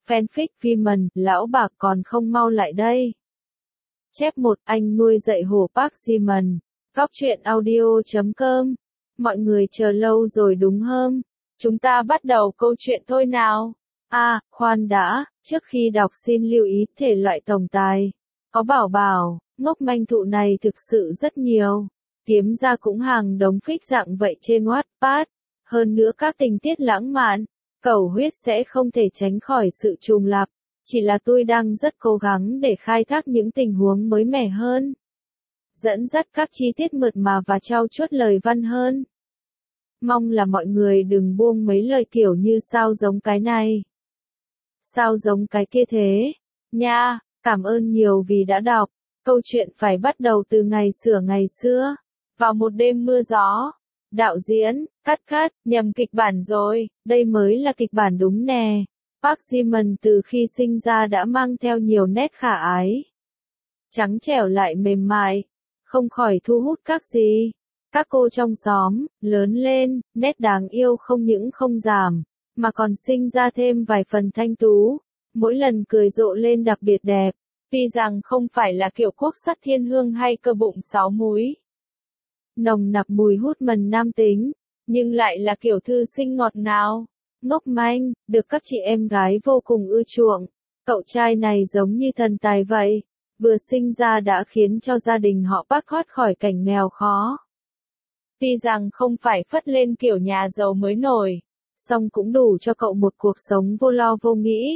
Fanfic Viman, lão bạc còn không mau lại đây. Chép 1, anh nuôi dạy hổ Park Ji-man. Góc truyện audio.com. Mọi người chờ lâu rồi đúng không? Chúng ta bắt đầu câu chuyện thôi nào. Khoan đã, trước khi đọc xin lưu ý thể loại tổng tài. Có bảo, ngốc manh thụ này thực sự rất nhiều. Kiếm ra cũng hàng đống fic dạng vậy trên Wattpad. Hơn nữa các tình tiết lãng mạn, cầu huyết sẽ không thể tránh khỏi sự trùng lặp. Chỉ là tôi đang rất cố gắng để khai thác những tình huống mới mẻ hơn. Dẫn dắt các chi tiết mượt mà và trau chuốt lời văn hơn. Mong là mọi người đừng buông mấy lời kiểu như sao giống cái này, sao giống cái kia thế, nha. Cảm ơn nhiều vì đã đọc. Câu chuyện phải bắt đầu từ ngày xưa. Vào một đêm mưa gió. Đạo diễn, cắt, nhầm kịch bản rồi, đây mới là kịch bản đúng nè. Park Ji-man từ khi sinh ra đã mang theo nhiều nét khả ái. Trắng trẻo lại mềm mại, không khỏi thu hút các cô trong xóm, lớn lên, nét đáng yêu không những không giảm, mà còn sinh ra thêm vài phần thanh tú, mỗi lần cười rộ lên đặc biệt đẹp, tuy rằng không phải là kiểu quốc sắc thiên hương hay cơ bụng 6 múi. Nồng nặc mùi hút mần nam tính, nhưng lại là kiểu thư sinh ngọt ngào, ngốc manh, được các chị em gái vô cùng ưa chuộng. Cậu trai này giống như thần tài vậy, vừa sinh ra đã khiến cho gia đình họ Park thoát khỏi cảnh nghèo khó. Tuy rằng không phải phất lên kiểu nhà giàu mới nổi, song cũng đủ cho cậu một cuộc sống vô lo vô nghĩ.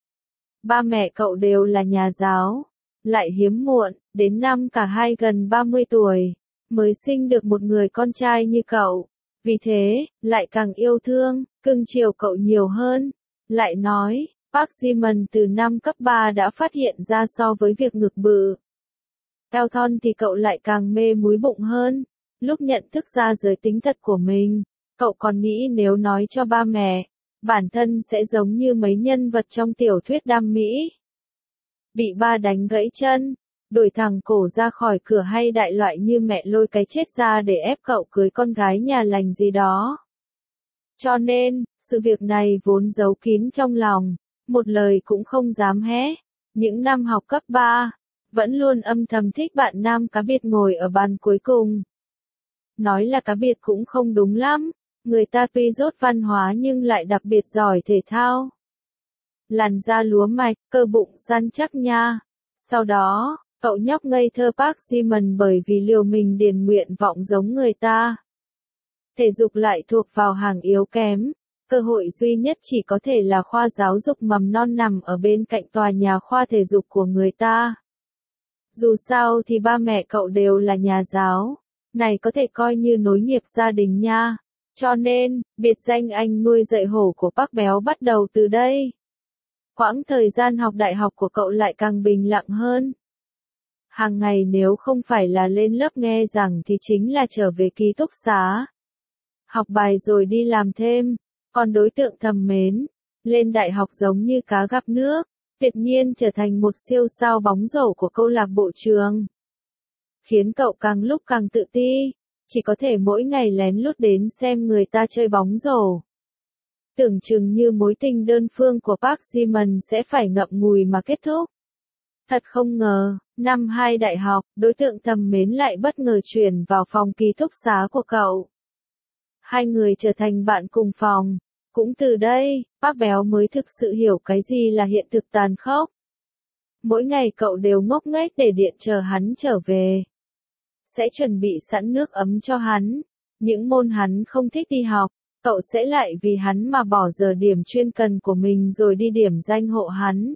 Ba mẹ cậu đều là nhà giáo, lại hiếm muộn, đến năm cả hai gần 30 tuổi, mới sinh được một người con trai như cậu. Vì thế, lại càng yêu thương, cưng chiều cậu nhiều hơn. Lại nói, Park Ji-man từ năm cấp 3 đã phát hiện ra so với việc ngực bự, eo thon thì cậu lại càng mê múi bụng hơn. Lúc nhận thức ra giới tính thật của mình, cậu còn nghĩ nếu nói cho ba mẹ, bản thân sẽ giống như mấy nhân vật trong tiểu thuyết đam mỹ. Bị ba đánh gãy chân, đuổi thẳng cổ ra khỏi cửa hay đại loại như mẹ lôi cái chết ra để ép cậu cưới con gái nhà lành gì đó. Cho nên, sự việc này vốn giấu kín trong lòng, một lời cũng không dám hé. Những năm học cấp 3, vẫn luôn âm thầm thích bạn nam cá biệt ngồi ở bàn cuối cùng. Nói là cá biệt cũng không đúng lắm, người ta tuy dốt văn hóa nhưng lại đặc biệt giỏi thể thao. Làn da lúa mạch, cơ bụng săn chắc nha. Sau đó, cậu nhóc ngây thơ Park Ji-man bởi vì liều mình điền nguyện vọng giống người ta. Thể dục lại thuộc vào hàng yếu kém, cơ hội duy nhất chỉ có thể là khoa giáo dục mầm non nằm ở bên cạnh tòa nhà khoa thể dục của người ta. Dù sao thì ba mẹ cậu đều là nhà giáo, này có thể coi như nối nghiệp gia đình nha. Cho nên, biệt danh anh nuôi dạy hổ của Park béo bắt đầu từ đây. Quãng thời gian học đại học của cậu lại càng bình lặng hơn. Hàng ngày nếu không phải là lên lớp nghe giảng thì chính là trở về ký túc xá, học bài rồi đi làm thêm. Còn đối tượng thầm mến, lên đại học giống như cá gặp nước, tuyệt nhiên trở thành một siêu sao bóng rổ của câu lạc bộ trường. Khiến cậu càng lúc càng tự ti, chỉ có thể mỗi ngày lén lút đến xem người ta chơi bóng rổ. Tưởng chừng như mối tình đơn phương của Park Ji-man sẽ phải ngậm ngùi mà kết thúc. Thật không ngờ, năm 2 đại học, đối tượng thầm mến lại bất ngờ chuyển vào phòng ký túc xá của cậu. Hai người trở thành bạn cùng phòng. Cũng từ đây, Park béo mới thực sự hiểu cái gì là hiện thực tàn khốc. Mỗi ngày cậu đều ngốc nghếch để điện chờ hắn trở về. Sẽ chuẩn bị sẵn nước ấm cho hắn. Những môn hắn không thích đi học, cậu sẽ lại vì hắn mà bỏ giờ điểm chuyên cần của mình rồi đi điểm danh hộ hắn.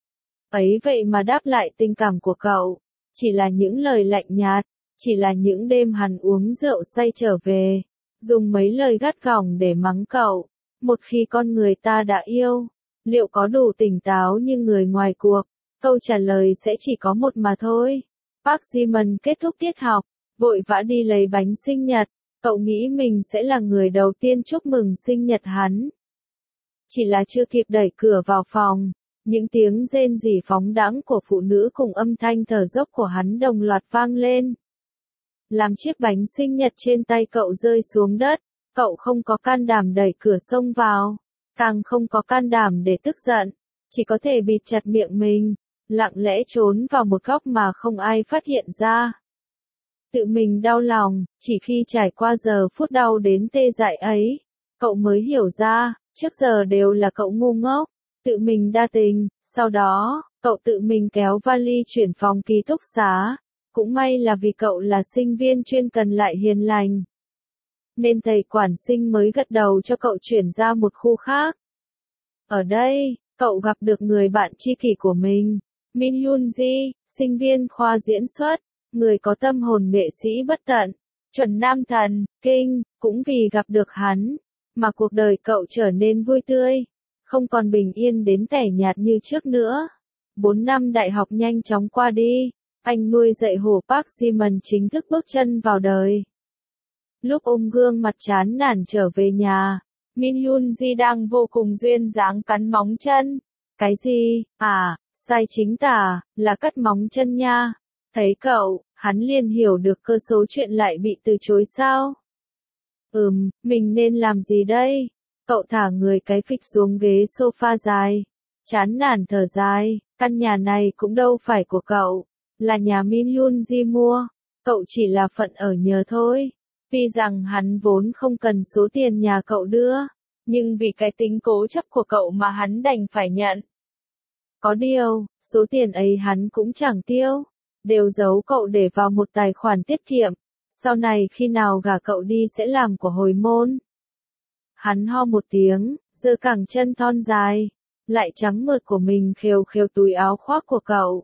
Ấy vậy mà đáp lại tình cảm của cậu, chỉ là những lời lạnh nhạt, chỉ là những đêm hắn uống rượu say trở về, dùng mấy lời gắt gỏng để mắng cậu. Một khi con người ta đã yêu, liệu có đủ tỉnh táo như người ngoài cuộc? Câu trả lời sẽ chỉ có một mà thôi. Park Ji-man kết thúc tiết học, vội vã đi lấy bánh sinh nhật. Cậu nghĩ mình sẽ là người đầu tiên chúc mừng sinh nhật hắn. Chỉ là chưa kịp đẩy cửa vào phòng, những tiếng rên rỉ phóng đãng của phụ nữ cùng âm thanh thở dốc của hắn đồng loạt vang lên. Làm chiếc bánh sinh nhật trên tay cậu rơi xuống đất, cậu không có can đảm đẩy cửa xông vào, càng không có can đảm để tức giận, chỉ có thể bịt chặt miệng mình, lặng lẽ trốn vào một góc mà không ai phát hiện ra. Tự mình đau lòng, chỉ khi trải qua giờ phút đau đến tê dại ấy, cậu mới hiểu ra, trước giờ đều là cậu ngu ngốc, tự mình đa tình, sau đó, cậu tự mình kéo vali chuyển phòng ký túc xá. Cũng may là vì cậu là sinh viên chuyên cần lại hiền lành, nên thầy quản sinh mới gật đầu cho cậu chuyển ra một khu khác. Ở đây, cậu gặp được người bạn tri kỷ của mình, Min Hyun Ji, sinh viên khoa diễn xuất, người có tâm hồn nghệ sĩ bất tận, chuẩn nam thần, kinh, cũng vì gặp được hắn, mà cuộc đời cậu trở nên vui tươi, không còn bình yên đến tẻ nhạt như trước nữa. 4 năm đại học nhanh chóng qua đi, anh nuôi dạy hổ Park Ji-man chính thức bước chân vào đời. Lúc ôm gương mặt chán nản trở về nhà, Min Hyun Ji đang vô cùng duyên dáng cắn móng chân. Cái gì? À, sai chính tả, là cắt móng chân nha. Thấy cậu, hắn liền hiểu được cơ số chuyện lại bị từ chối sao? Mình nên làm gì đây? Cậu thả người cái phịch xuống ghế sofa dài, chán nản thở dài, căn nhà này cũng đâu phải của cậu, là nhà Min Hyun Ji mua, cậu chỉ là phận ở nhờ thôi. Tuy rằng hắn vốn không cần số tiền nhà cậu đưa, nhưng vì cái tính cố chấp của cậu mà hắn đành phải nhận. Có điều, số tiền ấy hắn cũng chẳng tiêu, đều giấu cậu để vào một tài khoản tiết kiệm, sau này khi nào gả cậu đi sẽ làm của hồi môn. Hắn ho một tiếng, giơ cẳng chân thon dài, lại trắng mượt của mình khều khều túi áo khoác của cậu.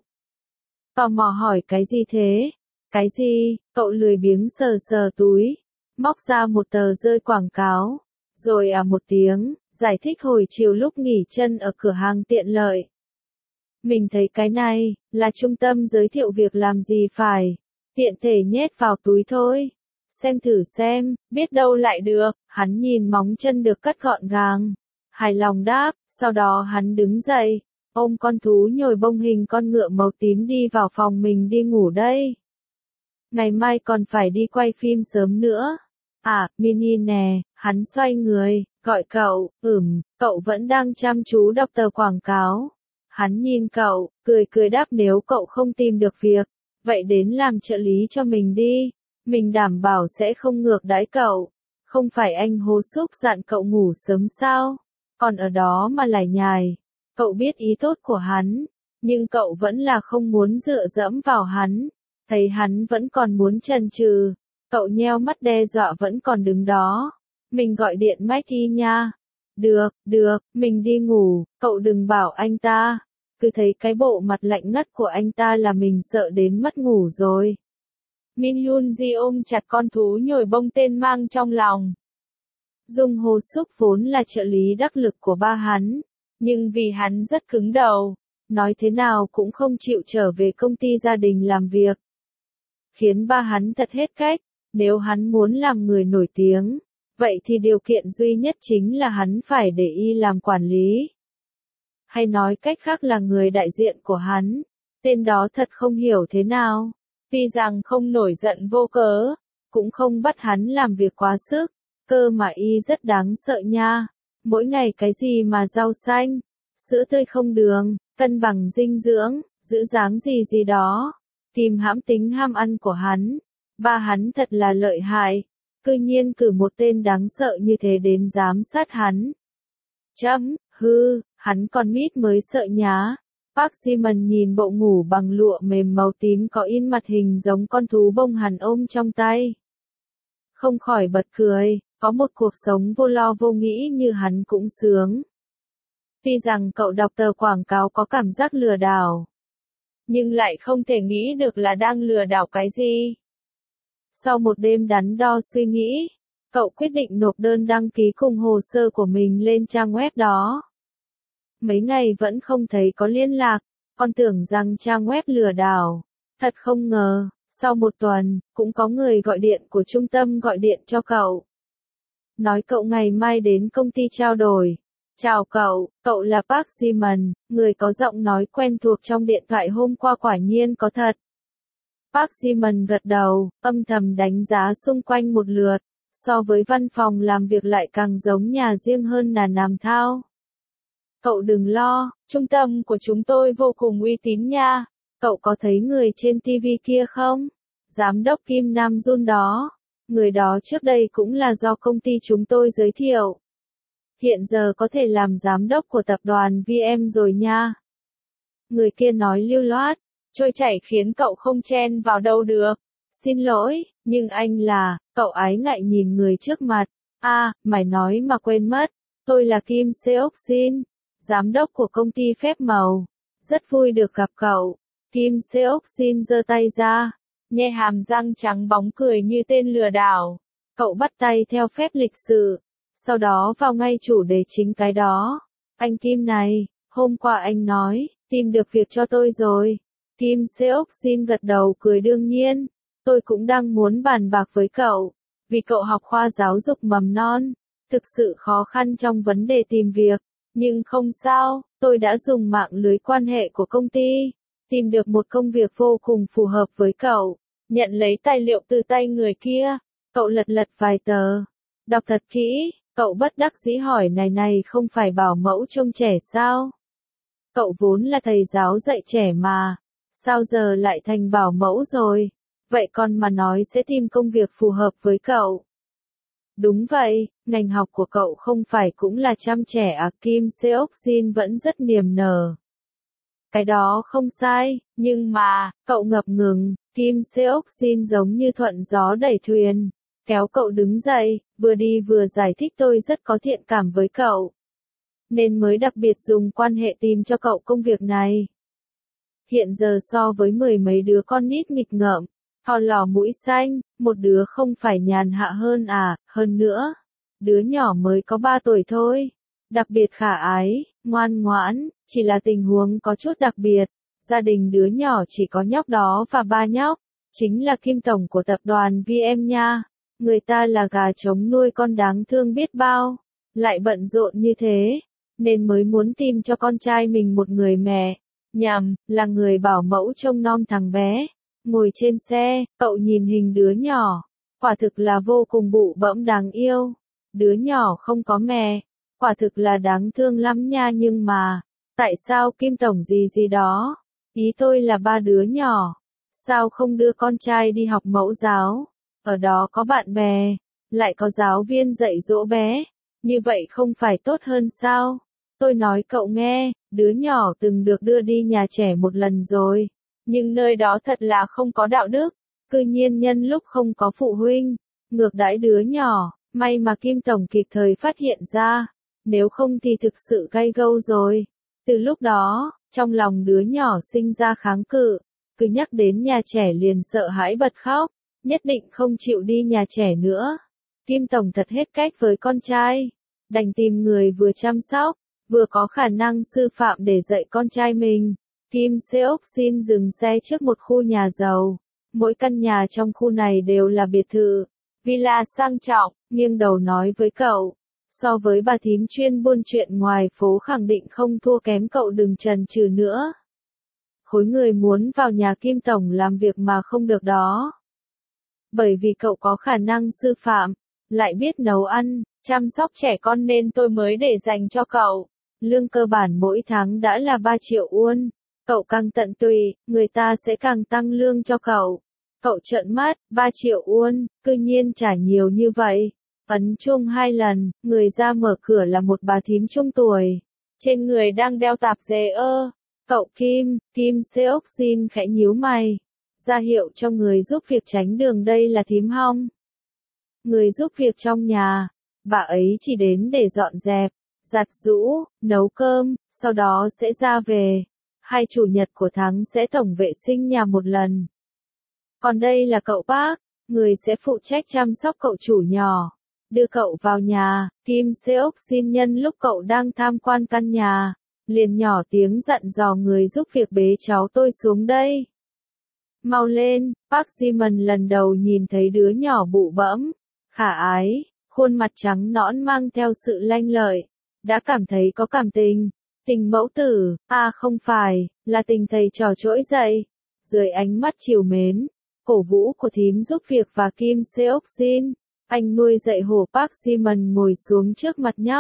Tò mò hỏi cái gì thế? Cái gì? Cậu lười biếng sờ sờ túi, móc ra một tờ rơi quảng cáo, rồi một tiếng, giải thích hồi chiều lúc nghỉ chân ở cửa hàng tiện lợi. Mình thấy cái này, là trung tâm giới thiệu việc làm gì phải, tiện thể nhét vào túi thôi. Xem thử xem, biết đâu lại được, hắn nhìn móng chân được cắt gọn gàng, hài lòng đáp, sau đó hắn đứng dậy, ôm con thú nhồi bông hình con ngựa màu tím đi vào phòng mình đi ngủ đây. Ngày mai còn phải đi quay phim sớm nữa. À, Mini nè, hắn xoay người, gọi cậu, cậu vẫn đang chăm chú đọc tờ quảng cáo. Hắn nhìn cậu, cười cười đáp nếu cậu không tìm được việc, vậy đến làm trợ lý cho mình đi. Mình đảm bảo sẽ không ngược đãi cậu. Không phải anh Hô Súc dặn cậu ngủ sớm sao? Còn ở đó mà lải nhải. Cậu biết ý tốt của hắn, nhưng cậu vẫn là không muốn dựa dẫm vào hắn. Thấy hắn vẫn còn muốn chần chừ, cậu nheo mắt đe dọa vẫn còn đứng đó. Mình gọi điện Maggie nha. Được, mình đi ngủ, cậu đừng bảo anh ta. Cứ thấy cái bộ mặt lạnh ngắt của anh ta là mình sợ đến mất ngủ rồi. Min Hyun Ji ôm chặt con thú nhồi bông tên mang trong lòng. Dung Ho Suk vốn là trợ lý đắc lực của ba hắn, nhưng vì hắn rất cứng đầu, nói thế nào cũng không chịu trở về công ty gia đình làm việc. Khiến ba hắn thật hết cách, nếu hắn muốn làm người nổi tiếng, vậy thì điều kiện duy nhất chính là hắn phải để y làm quản lý. Hay nói cách khác là người đại diện của hắn, tên đó thật không hiểu thế nào. Tuy rằng không nổi giận vô cớ, cũng không bắt hắn làm việc quá sức, cơ mà y rất đáng sợ nha. Mỗi ngày cái gì mà rau xanh, sữa tươi không đường, cân bằng dinh dưỡng, giữ dáng gì gì đó, kìm hãm tính ham ăn của hắn. Ba hắn thật là lợi hại, cư nhiên cử một tên đáng sợ như thế đến giám sát hắn. Hắn con mít mới sợ nhá. Park Ji-man nhìn bộ ngủ bằng lụa mềm màu tím có in mặt hình giống con thú bông hắn ôm trong tay. Không khỏi bật cười, có một cuộc sống vô lo vô nghĩ như hắn cũng sướng. Tuy rằng cậu đọc tờ quảng cáo có cảm giác lừa đảo, nhưng lại không thể nghĩ được là đang lừa đảo cái gì. Sau một đêm đắn đo suy nghĩ, cậu quyết định nộp đơn đăng ký cùng hồ sơ của mình lên trang web đó. Mấy ngày vẫn không thấy có liên lạc, con tưởng rằng trang web lừa đảo. Thật không ngờ, sau một tuần, cũng có người gọi điện của trung tâm gọi điện cho cậu. Nói cậu ngày mai đến công ty trao đổi. Chào cậu là Park Ji-man, người có giọng nói quen thuộc trong điện thoại hôm qua quả nhiên có thật. Park Ji-man gật đầu, âm thầm đánh giá xung quanh một lượt, so với văn phòng làm việc lại càng giống nhà riêng hơn là Nam Thao. Cậu đừng lo, trung tâm của chúng tôi vô cùng uy tín nha. Cậu có thấy người trên TV kia không? Giám đốc Kim Nam Jun đó. Người đó trước đây cũng là do công ty chúng tôi giới thiệu. Hiện giờ có thể làm giám đốc của tập đoàn VM rồi nha. Người kia nói lưu loát, trôi chảy khiến cậu không chen vào đâu được. Xin lỗi, nhưng anh là, cậu ái ngại nhìn người trước mặt. Mày nói mà quên mất, tôi là Kim Seok Jin, giám đốc của công ty phép màu. Rất vui được gặp cậu. Kim Seok Jin giơ tay ra, nhe hàm răng trắng bóng cười như tên lừa đảo. Cậu bắt tay theo phép lịch sự, sau đó vào ngay chủ đề chính cái đó. Anh Kim này, hôm qua anh nói, tìm được việc cho tôi rồi. Kim Seok Jin gật đầu cười đương nhiên. Tôi cũng đang muốn bàn bạc với cậu, vì cậu học khoa giáo dục mầm non, thực sự khó khăn trong vấn đề tìm việc, nhưng không sao, tôi đã dùng mạng lưới quan hệ của công ty, tìm được một công việc vô cùng phù hợp với cậu. Nhận lấy tài liệu từ tay người kia, cậu lật lật vài tờ, đọc thật kỹ, cậu bất đắc dĩ hỏi này không phải bảo mẫu trông trẻ sao? Cậu vốn là thầy giáo dạy trẻ mà, sao giờ lại thành bảo mẫu rồi? Vậy còn mà nói sẽ tìm công việc phù hợp với cậu. Đúng vậy, ngành học của cậu không phải cũng là chăm trẻ à? Kim Seok Jin vẫn rất niềm nở. Cái đó không sai, nhưng mà, cậu ngập ngừng, Kim Seok Jin giống như thuận gió đẩy thuyền, kéo cậu đứng dậy, vừa đi vừa giải thích tôi rất có thiện cảm với cậu. Nên mới đặc biệt dùng quan hệ tìm cho cậu công việc này. Hiện giờ so với mười mấy đứa con nít nghịch ngợm, họ lò mũi xanh, một đứa không phải nhàn hạ hơn à, hơn nữa. Đứa nhỏ mới có 3 tuổi thôi. Đặc biệt khả ái, ngoan ngoãn, chỉ là tình huống có chút đặc biệt. Gia đình đứa nhỏ chỉ có nhóc đó và 3 nhóc. Chính là Kim Tổng của tập đoàn VM nha. Người ta là gà trống nuôi con đáng thương biết bao. Lại bận rộn như thế. Nên mới muốn tìm cho con trai mình một người mẹ. Nhằm, là người bảo mẫu trông nom thằng bé. Ngồi trên xe, cậu nhìn hình đứa nhỏ. Quả thực là vô cùng bụ bẫm đáng yêu. Đứa nhỏ không có mẹ. Quả thực là đáng thương lắm nha, nhưng mà, tại sao Kim Tổng gì đó? Ý tôi là 3 đứa nhỏ. Sao không đưa con trai đi học mẫu giáo? Ở đó có bạn bè, lại có giáo viên dạy dỗ bé. Như vậy không phải tốt hơn sao? Tôi nói cậu nghe, đứa nhỏ từng được đưa đi nhà trẻ một lần rồi. Nhưng nơi đó thật là không có đạo đức. Cư nhiên nhân lúc không có phụ huynh, ngược đãi đứa nhỏ. May mà Kim Tổng kịp thời phát hiện ra. Nếu không thì thực sự gay gâu rồi. Từ lúc đó, trong lòng đứa nhỏ sinh ra kháng cự. Cứ nhắc đến nhà trẻ liền sợ hãi bật khóc. Nhất định không chịu đi nhà trẻ nữa. Kim Tổng thật hết cách với con trai. Đành tìm người vừa chăm sóc, vừa có khả năng sư phạm để dạy con trai mình. Kim Seok Jin dừng xe trước một khu nhà giàu. Mỗi căn nhà trong khu này đều là biệt thự, villa sang trọng, nghiêng đầu nói với cậu. So với bà thím chuyên buôn chuyện ngoài phố khẳng định không thua kém, cậu đừng chần chừ nữa. Khối người muốn vào nhà Kim Tổng làm việc mà không được đó. Bởi vì cậu có khả năng sư phạm, lại biết nấu ăn, chăm sóc trẻ con nên tôi mới để dành cho cậu. Lương cơ bản mỗi tháng đã là 3 triệu won. Cậu càng tận tụy, người ta sẽ càng tăng lương cho cậu. Cậu trợn mắt, 3 triệu won, cư nhiên trả nhiều như vậy. Ấn chuông 2 lần, người ra mở cửa là một bà thím trung tuổi. Trên người đang đeo tạp dề ơ. Cậu Kim Seok Jin khẽ nhíu mày. Ra hiệu cho người giúp việc tránh đường, đây là thím Hong. Người giúp việc trong nhà. Bà ấy chỉ đến để dọn dẹp, giặt giũ, nấu cơm, sau đó sẽ ra về. 2 chủ nhật của tháng sẽ tổng vệ sinh nhà một lần. Còn đây là cậu Park, người sẽ phụ trách chăm sóc cậu chủ nhỏ. Đưa cậu vào nhà, Kim Seok Jin nhân lúc cậu đang tham quan căn nhà, liền nhỏ tiếng dặn dò người giúp việc bế cháu tôi xuống đây. Mau lên, Park Ji-man lần đầu nhìn thấy đứa nhỏ bụ bẫm, khả ái, khuôn mặt trắng nõn mang theo sự lanh lợi, đã cảm thấy có cảm tình. Tình mẫu tử, không phải, là tình thầy trò trỗi dậy. Dưới ánh mắt trìu mến, cổ vũ của thím giúp việc và Kim Seok Jin, anh nuôi dạy hổ Park Ji-man ngồi xuống trước mặt nhóc,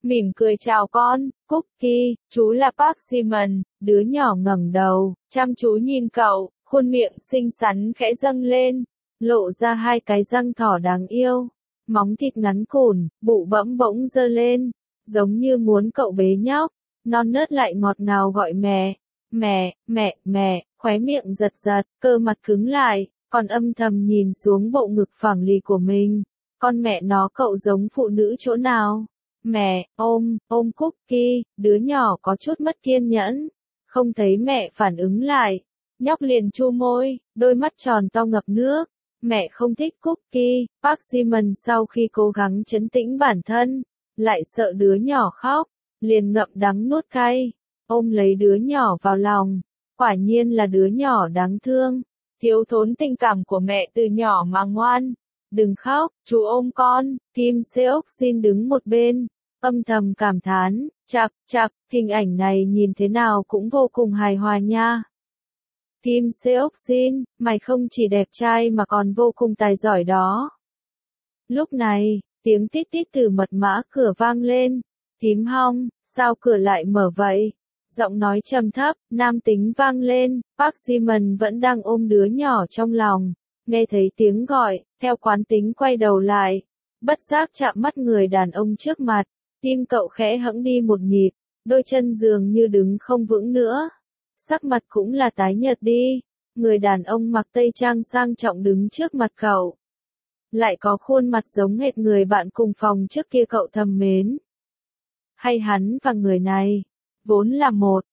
mỉm cười chào con, Cookie, chú là Park Ji-min, đứa nhỏ ngẩng đầu, chăm chú nhìn cậu, khuôn miệng xinh xắn khẽ dâng lên, lộ ra hai cái răng thỏ đáng yêu, móng thịt ngắn cùn, bụ bẫm bỗng giơ lên, giống như muốn cậu bế nhóc, non nớt lại ngọt ngào gọi mẹ, khóe miệng giật giật, cơ mặt cứng lại, còn âm thầm nhìn xuống bộ ngực phẳng lì của mình, con mẹ nó cậu giống phụ nữ chỗ nào? Mẹ, ôm Cookie, đứa nhỏ có chút mất kiên nhẫn, không thấy mẹ phản ứng lại, nhóc liền chu môi, đôi mắt tròn to ngập nước, mẹ không thích Cookie, Park Ji-min sau khi cố gắng trấn tĩnh bản thân, lại sợ đứa nhỏ khóc, liền ngậm đắng nuốt cay, ôm lấy đứa nhỏ vào lòng, quả nhiên là đứa nhỏ đáng thương, thiếu thốn tình cảm của mẹ từ nhỏ mà ngoan. Đừng khóc, chú ôm con, Kim Seok Jin đứng một bên, âm thầm cảm thán, chạc, hình ảnh này nhìn thế nào cũng vô cùng hài hòa nha. Kim Seok Jin, mày không chỉ đẹp trai mà còn vô cùng tài giỏi đó. Lúc này, tiếng tít tít từ mật mã cửa vang lên, Thím Hong, sao cửa lại mở vậy? Giọng nói trầm thấp, nam tính vang lên, Park Ji-min vẫn đang ôm đứa nhỏ trong lòng. Nghe thấy tiếng gọi, theo quán tính quay đầu lại, bất giác chạm mắt người đàn ông trước mặt, tim cậu khẽ hẫng đi một nhịp, đôi chân dường như đứng không vững nữa. Sắc mặt cũng là tái nhợt đi, người đàn ông mặc tây trang sang trọng đứng trước mặt cậu. Lại có khuôn mặt giống hệt người bạn cùng phòng trước kia cậu thầm mến. Hay hắn và người này, vốn là một,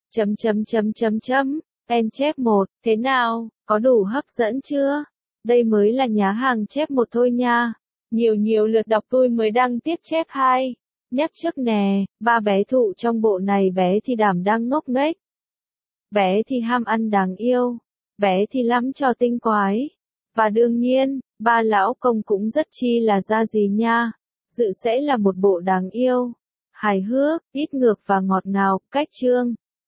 en chép một, thế nào, có đủ hấp dẫn chưa? Đây mới là nhá hàng chép một thôi nha. Nhiều lượt đọc tôi mới đăng tiếp chép 2. Nhắc trước nè, ba bé thụ trong bộ này bé thì đảm đang ngốc nghếch. Bé thì ham ăn đáng yêu. Bé thì lắm trò tinh quái. Và đương nhiên, ba lão công cũng rất chi là ra gì nha. Dự sẽ là một bộ đáng yêu, hài hước, ít ngược và ngọt ngào, cách chương.